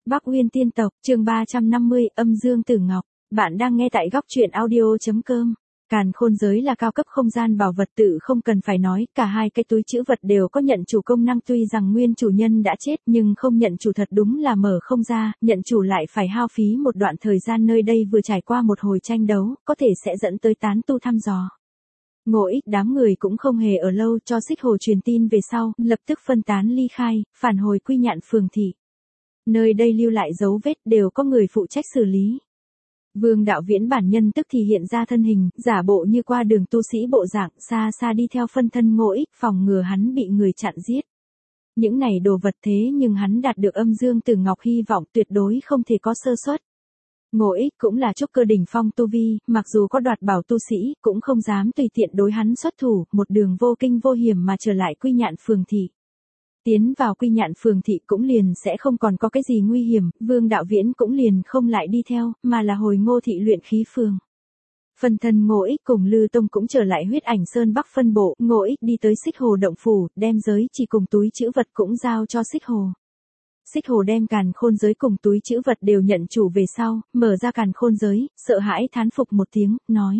Bắc Uyên Tiên Tộc, chương 350, âm dương tử ngọc. Bạn đang nghe tại góc truyện audio.com. Càn khôn giới là cao cấp không gian bảo vật tự không cần phải nói, cả hai cái túi trữ vật đều có nhận chủ công năng, tuy rằng nguyên chủ nhân đã chết nhưng không nhận chủ thật đúng là mở không ra, nhận chủ lại phải hao phí một đoạn thời gian, nơi đây vừa trải qua một hồi tranh đấu, có thể sẽ dẫn tới tán tu thăm dò. Ngộ Ích đám người cũng không hề ở lâu, cho Xích Hồ truyền tin về sau, lập tức phân tán ly khai, phản hồi Quy Nhạn phường thị. Nơi đây lưu lại dấu vết đều có người phụ trách xử lý. Vương Đạo Viễn bản nhân tức thì hiện ra thân hình, giả bộ như qua đường tu sĩ bộ dạng, xa xa đi theo phân thân Ngộ Ích, phòng ngừa hắn bị người chặn giết. Những này đồ vật thế nhưng hắn đạt được âm dương tử ngọc, hy vọng tuyệt đối không thể có sơ suất. Ngộ Ích cũng là trúc cơ đỉnh phong tu vi, mặc dù có đoạt bảo tu sĩ, cũng không dám tùy tiện đối hắn xuất thủ, một đường vô kinh vô hiểm mà trở lại Quy Nhạn phường thị. Tiến vào Quy Nhạn phường thị cũng liền sẽ không còn có cái gì nguy hiểm, Vương Đạo Viễn cũng liền không lại đi theo, mà là hồi Ngô thị luyện khí phường. Phân thân Ngộ Ích cùng Lư Tông cũng trở lại Huyết Ảnh Sơn Bắc phân bộ, Ngộ Ích đi tới Xích Hồ động phủ, đem giới chỉ cùng túi trữ vật cũng giao cho Xích Hồ. Xích Hồ đem càn khôn giới cùng túi trữ vật đều nhận chủ về sau, mở ra càn khôn giới, sợ hãi thán phục một tiếng, nói.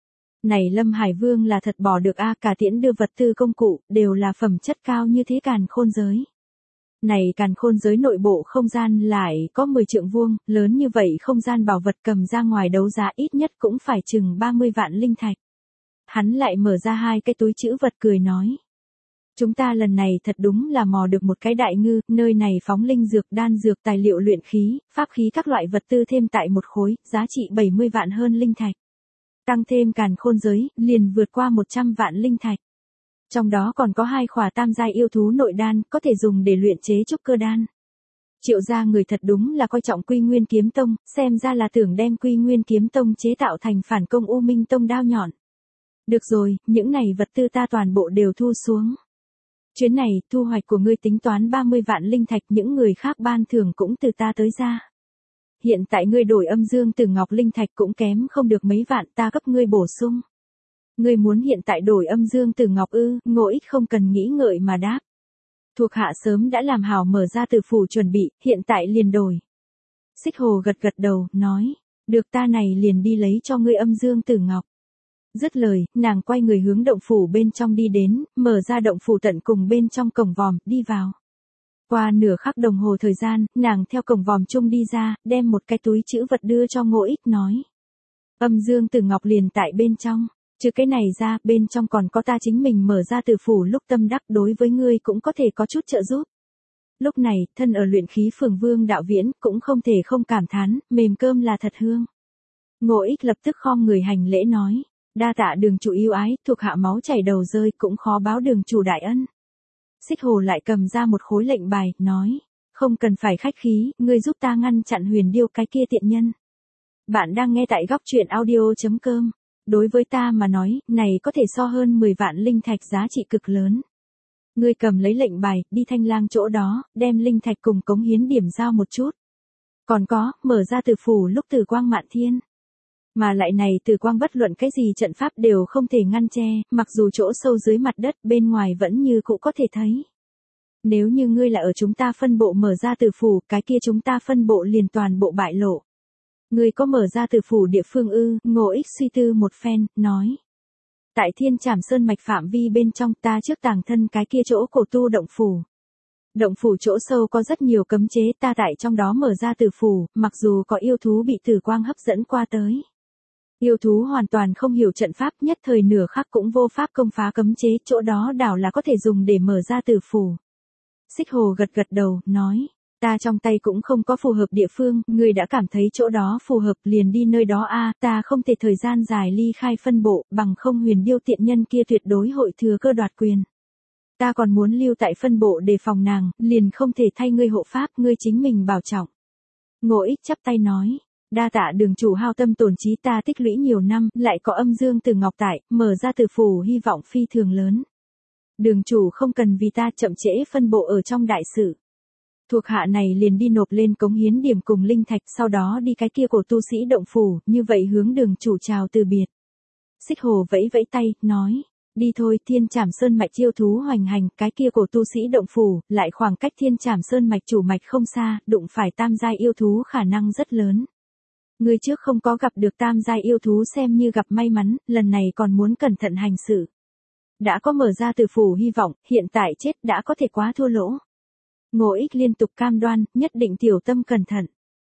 Này Lâm Hải Vương là thật bỏ được a, cả tiễn đưa vật tư công cụ, đều là phẩm chất cao như thế càn khôn giới. Này càn khôn giới nội bộ không gian lại có 10 trượng vuông, lớn như vậy không gian bảo vật cầm ra ngoài đấu giá ít nhất cũng phải chừng 30 vạn linh thạch. Hắn lại mở ra hai cái túi trữ vật cười nói. Chúng ta lần này thật đúng là mò được một cái đại ngư, nơi này phóng linh dược, đan dược, tài liệu luyện khí, pháp khí các loại vật tư thêm tại một khối, giá trị 70 vạn hơn linh thạch. Tăng thêm càn khôn giới, liền vượt qua 100 vạn linh thạch. Trong đó còn có 2 khỏa tam giai yêu thú nội đan, có thể dùng để luyện chế trúc cơ đan. Triệu gia người thật đúng là coi trọng Quy Nguyên Kiếm Tông, xem ra là tưởng đem Quy Nguyên Kiếm Tông chế tạo thành phản công U Minh Tông đao nhọn. Được rồi, những này vật tư ta toàn bộ đều thu xuống. Chuyến này, thu hoạch của ngươi tính toán 30 vạn linh thạch, những người khác ban thưởng cũng từ ta tới ra. Hiện tại ngươi đổi âm dương tử ngọc linh thạch cũng kém không được mấy vạn, ta cấp ngươi bổ sung. Ngươi muốn hiện tại đổi âm dương tử ngọc ư? Ngộ Ích không cần nghĩ ngợi mà đáp. Thuộc hạ sớm đã làm hảo mở ra tử phủ chuẩn bị, hiện tại liền đổi. Xích Hồ gật gật đầu, nói, được, ta này liền đi lấy cho ngươi âm dương tử ngọc. Dứt lời, nàng quay người hướng động phủ bên trong đi đến, mở ra động phủ tận cùng bên trong cổng vòm, đi vào. Qua nửa khắc đồng hồ thời gian, nàng theo cổng vòm chung đi ra, đem một cái túi trữ vật đưa cho Ngộ Ích, nói. Âm dương tử ngọc liền tại bên trong, trừ cái này ra, bên trong còn có ta chính mình mở ra tử phủ lúc tâm đắc, đối với ngươi cũng có thể có chút trợ giúp. Lúc này, thân ở luyện khí phường Vương Đạo Viễn, cũng không thể không cảm thán, mềm cơm là thật hương. Ngộ Ích lập tức khom người hành lễ nói. Đa tạ đường chủ yêu ái, thuộc hạ máu chảy đầu rơi, cũng khó báo đường chủ đại ân. Xích Hồ lại cầm ra một khối lệnh bài, nói, không cần phải khách khí, ngươi giúp ta ngăn chặn Huyền Điêu cái kia tiện nhân. Bạn đang nghe tại góc truyện audio.com. Đối với ta mà nói, này có thể so hơn 10 vạn linh thạch, giá trị cực lớn. Ngươi cầm lấy lệnh bài, đi Thanh Lang chỗ đó, đem linh thạch cùng cống hiến điểm giao một chút. Còn có, mở ra tử phủ lúc tử quang mạn thiên. Mà lại này tử quang bất luận cái gì trận pháp đều không thể ngăn che, mặc dù chỗ sâu dưới mặt đất bên ngoài vẫn như cũ có thể thấy. Nếu như ngươi là ở chúng ta phân bộ mở ra tử phủ, cái kia chúng ta phân bộ liền toàn bộ bại lộ. Ngươi có mở ra tử phủ địa phương ư? Ngộ Ích suy tư một phen, nói. Tại Thiên Trảm Sơn mạch phạm vi bên trong, ta trước tàng thân cái kia chỗ cổ tu động phủ. Động phủ chỗ sâu có rất nhiều cấm chế, ta tại trong đó mở ra tử phủ, mặc dù có yêu thú bị tử quang hấp dẫn qua tới. Yêu thú hoàn toàn không hiểu trận pháp, nhất thời nửa khắc cũng vô pháp công phá cấm chế, chỗ đó đảo là có thể dùng để mở ra tử phủ. Xích Hồ gật gật đầu, nói, ta trong tay cũng không có phù hợp địa phương, ngươi đã cảm thấy chỗ đó phù hợp liền đi nơi đó a, ta không thể thời gian dài ly khai phân bộ, bằng không Huyền Điêu tiện nhân kia tuyệt đối hội thừa cơ đoạt quyền. Ta còn muốn lưu tại phân bộ đề phòng nàng, liền không thể thay ngươi hộ pháp, ngươi chính mình bảo trọng. Ngộ Ích chắp tay nói. Đa tạ đường chủ hao tâm tổn trí, ta tích lũy nhiều năm, lại có âm dương tử ngọc tại, mở ra tử phủ hy vọng phi thường lớn. Đường chủ không cần vì ta chậm trễ phân bộ ở trong đại sự. Thuộc hạ này liền đi nộp lên cống hiến điểm cùng linh thạch, sau đó đi cái kia của tu sĩ động phủ, như vậy hướng đường chủ chào từ biệt. Xích Hồ vẫy vẫy tay, nói, đi thôi, Thiên Trảm Sơn mạch yêu thú hoành hành, cái kia cổ tu sĩ động phủ, lại khoảng cách Thiên Trảm Sơn mạch chủ mạch không xa, đụng phải tam giai yêu thú khả năng rất lớn. Người trước không có gặp được tam giai yêu thú xem như gặp may mắn, lần này còn muốn cẩn thận hành sự. Đã có mở ra từ phủ hy vọng, hiện tại chết đã có thể quá thua lỗ. Ngô Ích liên tục cam đoan, nhất định tiểu tâm cẩn thận.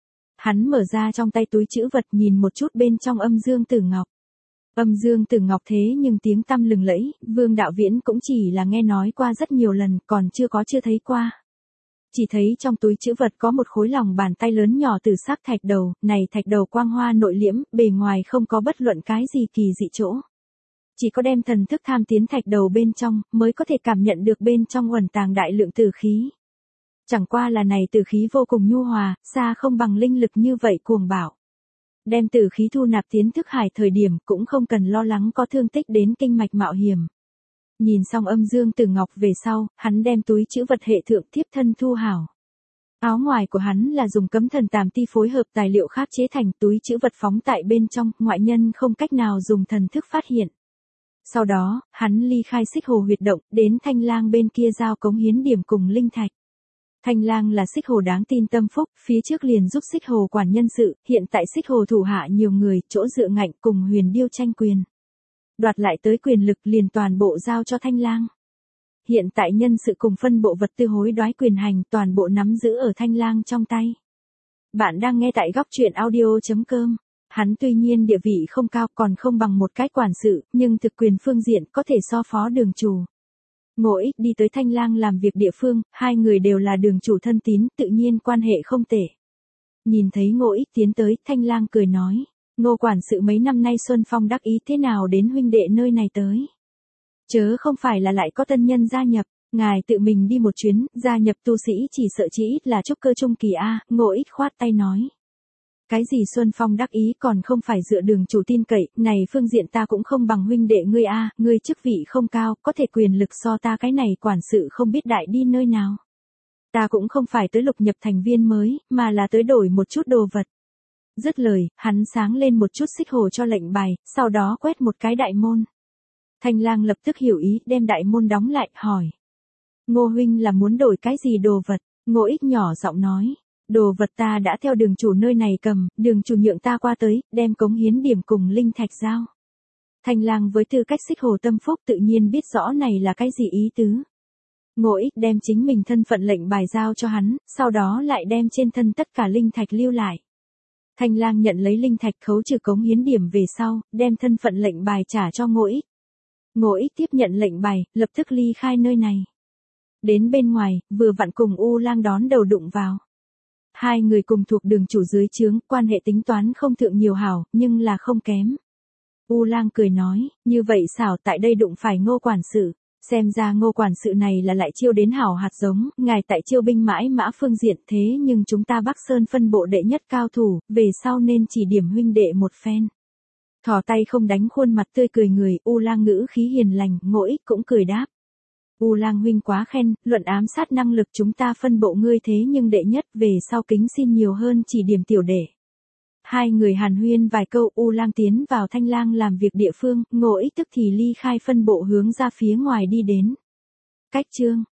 Hắn mở ra trong tay túi trữ vật nhìn một chút bên trong âm dương tử ngọc. Âm dương tử ngọc thế nhưng tiếng tăm lừng lẫy, Vương Đạo Viễn cũng chỉ là nghe nói qua rất nhiều lần, còn chưa thấy qua. Chỉ thấy trong túi trữ vật có một khối lòng bàn tay lớn nhỏ từ sắc thạch đầu, này thạch đầu quang hoa nội liễm, bề ngoài không có bất luận cái gì kỳ dị chỗ. Chỉ có đem thần thức tham tiến thạch đầu bên trong, mới có thể cảm nhận được bên trong uẩn tàng đại lượng tử khí. Chẳng qua là này tử khí vô cùng nhu hòa, xa không bằng linh lực như vậy cuồng bạo. Đem tử khí thu nạp tiến thức hải thời điểm cũng không cần lo lắng có thương tích đến kinh mạch mạo hiểm. Nhìn xong âm dương tử ngọc về sau, hắn đem túi trữ vật hệ thượng tiếp thân thu hảo. Áo ngoài của hắn là dùng cấm thần tàm ti phối hợp tài liệu khác chế thành, túi trữ vật phóng tại bên trong, ngoại nhân không cách nào dùng thần thức phát hiện. Sau đó, hắn ly khai xích hồ huyệt động, đến Thanh Lang bên kia giao cống hiến điểm cùng linh thạch. Thanh Lang là xích hồ đáng tin tâm phúc, phía trước liền giúp xích hồ quản nhân sự, hiện tại xích hồ thủ hạ nhiều người, chỗ dựa ngạnh cùng Huyền Điêu tranh quyền. Đoạt lại tới quyền lực liền toàn bộ giao cho Thanh Lang. Hiện tại nhân sự cùng phân bộ vật tư hối đoái quyền hành toàn bộ nắm giữ ở Thanh Lang trong tay. Bạn đang nghe tại góc truyện audio.com. Hắn tuy nhiên địa vị không cao còn không bằng một cái quản sự, nhưng thực quyền phương diện có thể so phó đường chủ. Ngô Ích đi tới Thanh Lang làm việc địa phương, hai người đều là đường chủ thân tín, tự nhiên quan hệ không tệ. Nhìn thấy Ngô Ích tiến tới, Thanh Lang cười nói, Ngô quản sự mấy năm nay xuân phong đắc ý thế nào đến huynh đệ nơi này tới. Chớ không phải là lại có tân nhân gia nhập, ngài tự mình đi một chuyến, gia nhập tu sĩ chỉ sợ chỉ ít là trúc cơ trung kỳ A, Ngô Ích khoát tay nói. Cái gì xuân phong đắc ý còn không phải dựa đường chủ tin cậy, này phương diện ta cũng không bằng huynh đệ ngươi A, ngươi chức vị không cao, có thể quyền lực so ta cái này quản sự không biết đại đi nơi nào. Ta cũng không phải tới lục nhập thành viên mới, mà là tới đổi một chút đồ vật. Dứt lời, hắn sáng lên một chút xích hồ cho lệnh bài, sau đó quét một cái đại môn. Thanh Lang lập tức hiểu ý, đem đại môn đóng lại, hỏi. Ngô huynh là muốn đổi cái gì đồ vật? Ngô Ích nhỏ giọng nói. Đồ vật ta đã theo đường chủ nơi này cầm, đường chủ nhượng ta qua tới, đem cống hiến điểm cùng linh thạch giao. Thanh Lang với tư cách xích hồ tâm phúc tự nhiên biết rõ này là cái gì ý tứ. Ngô Ích đem chính mình thân phận lệnh bài giao cho hắn, sau đó lại đem trên thân tất cả linh thạch lưu lại. Thanh Lang nhận lấy linh thạch khấu trừ cống hiến điểm về sau, đem thân phận lệnh bài trả cho Ngô Ích. Ngô Ích tiếp nhận lệnh bài, lập tức ly khai nơi này. Đến bên ngoài, vừa vặn cùng U Lang đón đầu đụng vào. Hai người cùng thuộc đường chủ dưới trướng, quan hệ tính toán không thượng nhiều hảo, nhưng là không kém. U Lang cười nói, như vậy xảo tại đây đụng phải Ngô quản sự. Xem ra Ngô quản sự này là lại chiêu đến hảo hạt giống, ngài tại chiêu binh mãi mã phương diện thế nhưng chúng ta Bắc Sơn phân bộ đệ nhất cao thủ, về sau nên chỉ điểm huynh đệ một phen. Thò tay không đánh khuôn mặt tươi cười người, U Lang ngữ khí hiền lành, Ngô Ích cũng cười đáp. U Lang huynh quá khen, luận ám sát năng lực chúng ta phân bộ ngươi thế nhưng đệ nhất, về sau kính xin nhiều hơn chỉ điểm tiểu đệ. Hai người hàn huyên vài câu, U Lang tiến vào Thanh Lang làm việc địa phương, Ngô Ích tức thì ly khai phân bộ hướng ra phía ngoài đi đến. Cách chương